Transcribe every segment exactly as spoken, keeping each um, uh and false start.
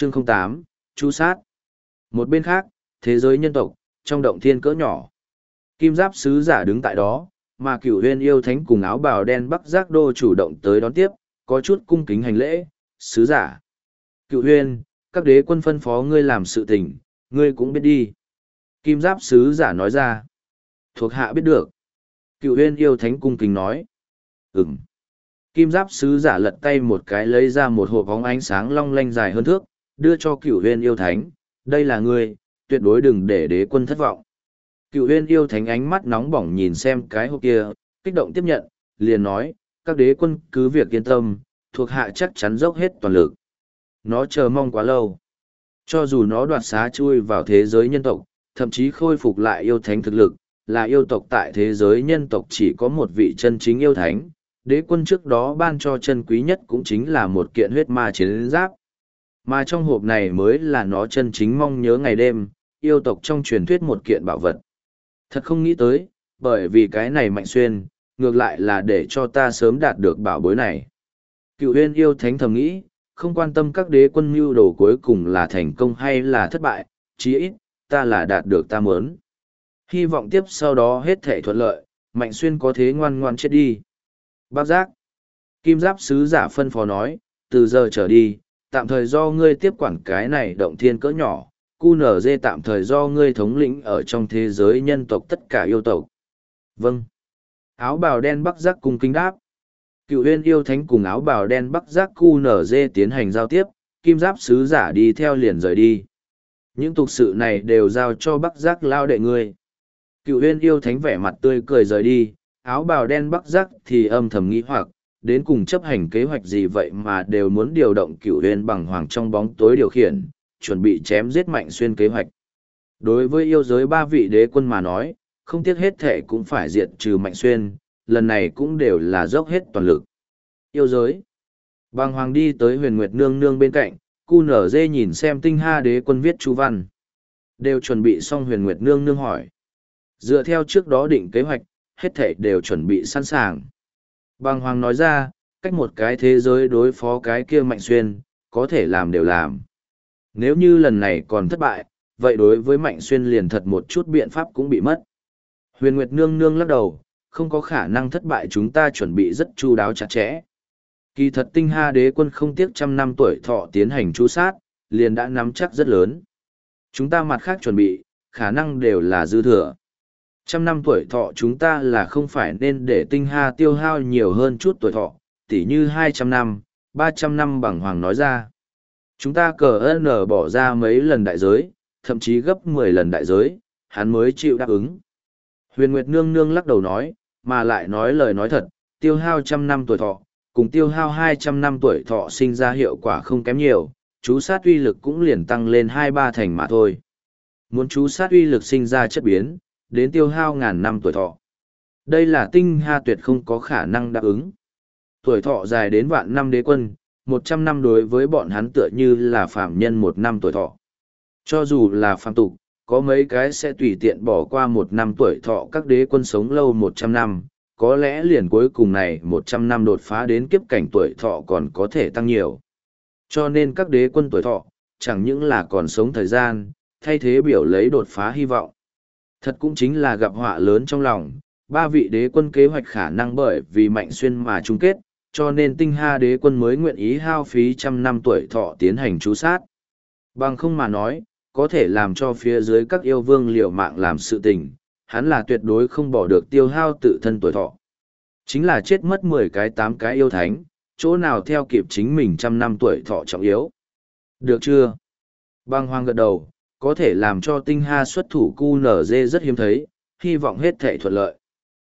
Chương không tám, Chu sát. Một bên khác, thế giới nhân tộc, trong động thiên cỡ nhỏ. Kim giáp sứ giả đứng tại đó, mà Cửu Huyên yêu thánh cùng áo bào đen Bắc Giác Đô chủ động tới đón tiếp, có chút cung kính hành lễ, sứ giả. Cửu Huyên, các đế quân phân phó ngươi làm sự tình, ngươi cũng biết đi. Kim giáp sứ giả nói ra. Thuộc hạ biết được. Cửu Huyên yêu thánh cung kính nói. Ừm. Kim giáp sứ giả lật tay một cái lấy ra một hộp bóng ánh sáng long lanh dài hơn thước, đưa cho Cửu Huyên yêu thánh. Đây là ngươi, tuyệt đối đừng để đế quân thất vọng. Cửu Huyên yêu thánh ánh mắt nóng bỏng nhìn xem cái hộp kia, kích động tiếp nhận, liền nói, các đế quân cứ việc yên tâm, thuộc hạ chắc chắn dốc hết toàn lực. Nó chờ mong quá lâu. Cho dù nó đoạt xá chui vào thế giới nhân tộc, thậm chí khôi phục lại yêu thánh thực lực, là yêu tộc tại thế giới nhân tộc chỉ có một vị chân chính yêu thánh, đế quân trước đó ban cho chân quý nhất cũng chính là một kiện huyết ma chiến giáp. Mà trong hộp này mới là nó chân chính mong nhớ ngày đêm, yêu tộc trong truyền thuyết một kiện bảo vật. Thật không nghĩ tới, bởi vì cái này mạnh xuyên, ngược lại là để cho ta sớm đạt được bảo bối này. Cựu Huyên yêu thánh thầm nghĩ, không quan tâm các đế quân mưu đồ cuối cùng là thành công hay là thất bại, chí ít, ta là đạt được ta muốn. Hy vọng tiếp sau đó hết thể thuận lợi, mạnh xuyên có thế ngoan ngoan chết đi. Bác giác. Kim giáp sứ giả phân phó nói, từ giờ trở đi, tạm thời do ngươi tiếp quản cái này động thiên cỡ nhỏ, cu nở dê tạm thời do ngươi thống lĩnh ở trong thế giới nhân tộc tất cả yêu tộc. Vâng. Áo bào đen Bắc Giác cung kính đáp. Cựu Huyên yêu thánh cùng áo bào đen Bắc Giác cu nở dê tiến hành giao tiếp, kim giáp sứ giả đi theo liền rời đi. Những tục sự này đều giao cho Bắc Giác lao đệ ngươi. Cựu Huyên yêu thánh vẻ mặt tươi cười rời đi, áo bào đen Bắc Giác thì âm thầm nghĩ hoặc, đến cùng chấp hành kế hoạch gì vậy mà đều muốn điều động Cựu Huyên bằng hoàng trong bóng tối điều khiển, chuẩn bị chém giết Mạnh Xuyên kế hoạch. Đối với yêu giới ba vị đế quân mà nói, không tiếc hết thể cũng phải diệt trừ Mạnh Xuyên, lần này cũng đều là dốc hết toàn lực. Yêu giới. Bằng hoàng đi tới Huyền Nguyệt nương nương bên cạnh, cu nở dê nhìn xem tinh ha đế quân viết chú văn. Đều chuẩn bị xong. Huyền Nguyệt nương nương hỏi. Dựa theo trước đó định kế hoạch, hết thể đều chuẩn bị sẵn sàng. Bằng hoàng nói ra, cách một cái thế giới đối phó cái kia Mạnh Xuyên, có thể làm đều làm. Nếu như lần này còn thất bại, vậy đối với Mạnh Xuyên liền thật một chút biện pháp cũng bị mất. Huyền Nguyệt nương nương lắc đầu, không có khả năng thất bại, chúng ta chuẩn bị rất chu đáo chặt chẽ. Kỳ thật tinh ha đế quân không tiếc trăm năm tuổi thọ tiến hành chu sát, liền đã nắm chắc rất lớn. Chúng ta mặt khác chuẩn bị, khả năng đều là dư thừa. Trăm năm tuổi thọ chúng ta là không phải nên để tinh ha tiêu hao nhiều hơn chút tuổi thọ, tỉ như hai trăm năm, ba trăm năm. Bằng hoàng nói ra. Chúng ta cờ ơn ở bỏ ra mấy lần đại giới, thậm chí gấp mười lần đại giới, hắn mới chịu đáp ứng. Huyền Nguyệt nương nương lắc đầu nói, mà lại nói lời nói thật, tiêu hao trăm năm tuổi thọ, cùng tiêu hao hai trăm năm tuổi thọ sinh ra hiệu quả không kém nhiều, chú sát uy lực cũng liền tăng lên hai ba thành mà thôi. Muốn chú sát uy lực sinh ra chất biến, đến tiêu hao ngàn năm tuổi thọ. Đây là tinh ha tuyệt không có khả năng đáp ứng. Tuổi thọ dài đến vạn năm đế quân, một trăm năm đối với bọn hắn tựa như là phạm nhân một năm tuổi thọ. Cho dù là phạm tục, có mấy cái sẽ tùy tiện bỏ qua một năm tuổi thọ, các đế quân sống lâu một trăm năm, có lẽ liền cuối cùng này một trăm năm đột phá đến kiếp cảnh tuổi thọ còn có thể tăng nhiều. Cho nên các đế quân tuổi thọ, chẳng những là còn sống thời gian, thay thế biểu lấy đột phá hy vọng. Thật cũng chính là gặp họa lớn trong lòng, ba vị đế quân kế hoạch khả năng bởi vì Mạnh Xuyên mà chung kết, cho nên tinh ha đế quân mới nguyện ý hao phí trăm năm tuổi thọ tiến hành chú sát. Bằng không mà nói, có thể làm cho phía dưới các yêu vương liều mạng làm sự tình, hắn là tuyệt đối không bỏ được tiêu hao tự thân tuổi thọ. Chính là chết mất mười cái tám cái yêu thánh, chỗ nào theo kịp chính mình trăm năm tuổi thọ trọng yếu. Được chưa? Bang hoang gật đầu, có thể làm cho tinh ha xuất thủ cu nở dê rất hiếm thấy, hy vọng hết thể thuận lợi.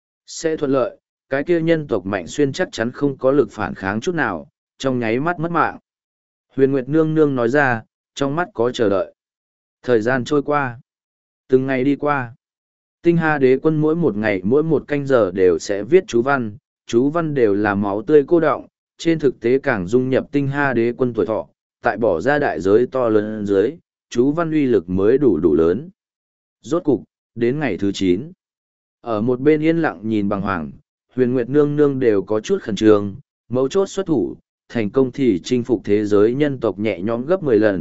Sẽ thuận lợi, cái kia nhân tộc Mạnh Xuyên chắc chắn không có lực phản kháng chút nào, trong nháy mắt mất mạng. Huyền Nguyệt nương nương nói ra, trong mắt có chờ đợi. Thời gian trôi qua. Từng ngày đi qua. Tinh ha đế quân mỗi một ngày mỗi một canh giờ đều sẽ viết chú văn, chú văn đều là máu tươi cô đọng, trên thực tế càng dung nhập tinh ha đế quân tuổi thọ, tại bỏ ra đại giới to lớn dưới, chú văn uy lực mới đủ đủ lớn. Rốt cục, đến ngày thứ chín. Ở một bên yên lặng nhìn bằng hoàng, Huyền Nguyệt nương nương đều có chút khẩn trương, mấu chốt xuất thủ, thành công thì chinh phục thế giới nhân tộc nhẹ nhõm gấp mười lần,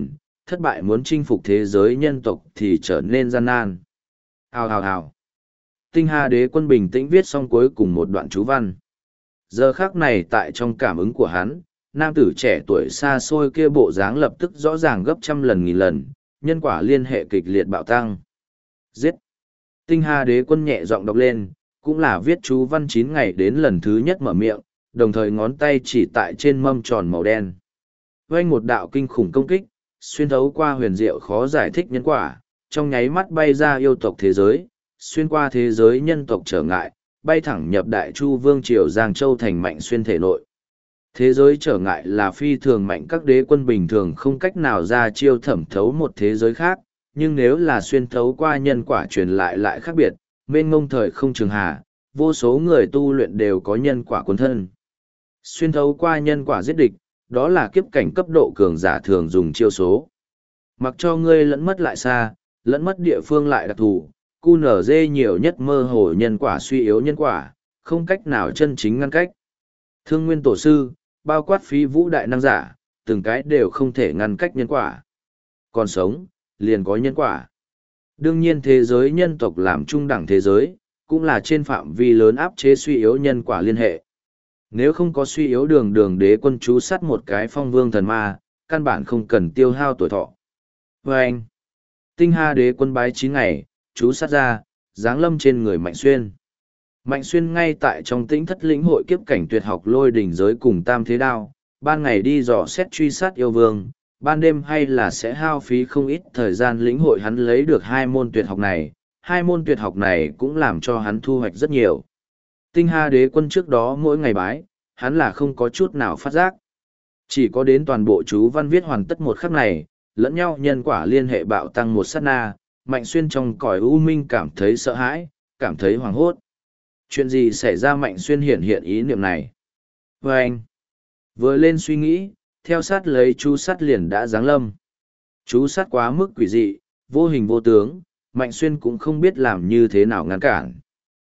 thất bại muốn chinh phục thế giới nhân tộc thì trở nên gian nan. Hào hào hào. Tinh Hà Đế Quân bình tĩnh viết xong cuối cùng một đoạn chú văn. Giờ khắc này tại trong cảm ứng của hắn, nam tử trẻ tuổi xa xôi kia bộ dáng lập tức rõ ràng gấp trăm lần nghìn lần, nhân quả liên hệ kịch liệt bạo tăng. Giết! Tinh Hà Đế Quân nhẹ giọng đọc lên, cũng là viết chú văn chín ngày đến lần thứ nhất mở miệng, đồng thời ngón tay chỉ tại trên mâm tròn màu đen. Vang một đạo kinh khủng công kích, xuyên thấu qua huyền diệu khó giải thích nhân quả, trong nháy mắt bay ra yêu tộc thế giới, xuyên qua thế giới nhân tộc trở ngại, bay thẳng nhập Đại Chu Vương triều Giang Châu thành Mạnh Xuyên thể nội. Thế giới trở ngại là phi thường mạnh, các đế quân bình thường không cách nào ra chiêu thẩm thấu một thế giới khác, nhưng nếu là xuyên thấu qua nhân quả truyền lại lại khác biệt, mênh ngông thời không trường hà, vô số người tu luyện đều có nhân quả cuốn thân. Xuyên thấu qua nhân quả giết địch, đó là kiếp cảnh cấp độ cường giả thường dùng chiêu số. Mặc cho ngươi lẫn mất lại xa, lẫn mất địa phương lại đặc thù, cu nở dê nhiều nhất mơ hồ nhân quả suy yếu nhân quả, không cách nào chân chính ngăn cách. Thương Nguyên Tổ Sư, bao quát Phí Vũ đại năng giả, từng cái đều không thể ngăn cách nhân quả. Còn sống, liền có nhân quả. Đương nhiên thế giới nhân tộc làm trung đẳng thế giới, cũng là trên phạm vi lớn áp chế suy yếu nhân quả liên hệ. Nếu không có suy yếu đường đường đế quân chú sát một cái phong vương thần ma, căn bản không cần tiêu hao tuổi thọ. Và anh, Tinh Hà Đế Quân bái chín ngày, chú sát ra, giáng lâm trên người Mạnh Xuyên. Mạnh Xuyên ngay tại trong tĩnh thất lĩnh hội kiếp cảnh tuyệt học lôi đỉnh giới cùng tam thế đao, ban ngày đi dò xét truy sát yêu vương, ban đêm hay là sẽ hao phí không ít thời gian lĩnh hội hắn lấy được hai môn tuyệt học này, hai môn tuyệt học này cũng làm cho hắn thu hoạch rất nhiều. Tinh Hà Đế Quân trước đó mỗi ngày bái, hắn là không có chút nào phát giác. Chỉ có đến toàn bộ chú văn viết hoàn tất một khắc này, lẫn nhau nhân quả liên hệ bạo tăng một sát na, Mạnh Xuyên trong cõi u minh cảm thấy sợ hãi, cảm thấy hoảng hốt. Chuyện gì xảy ra? Mạnh Xuyên hiện hiện ý niệm này. Và anh, vừa lên suy nghĩ, theo sát lấy chú sát liền đã giáng lâm. Chú sát quá mức quỷ dị, vô hình vô tướng, Mạnh Xuyên cũng không biết làm như thế nào ngăn cản.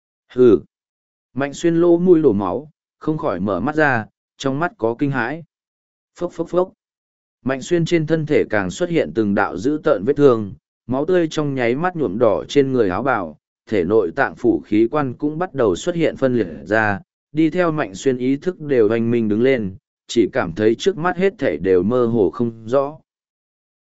Hừ! Mạnh Xuyên lỗ mũi đổ máu, không khỏi mở mắt ra, trong mắt có kinh hãi. Phốc phốc phốc! Mạnh Xuyên trên thân thể càng xuất hiện từng đạo dữ tợn vết thương, máu tươi trong nháy mắt nhuộm đỏ trên người áo bào, thể nội tạng phủ khí quan cũng bắt đầu xuất hiện phân liệt ra, đi theo Mạnh Xuyên ý thức đều hoành minh đứng lên, chỉ cảm thấy trước mắt hết thể đều mơ hồ không rõ.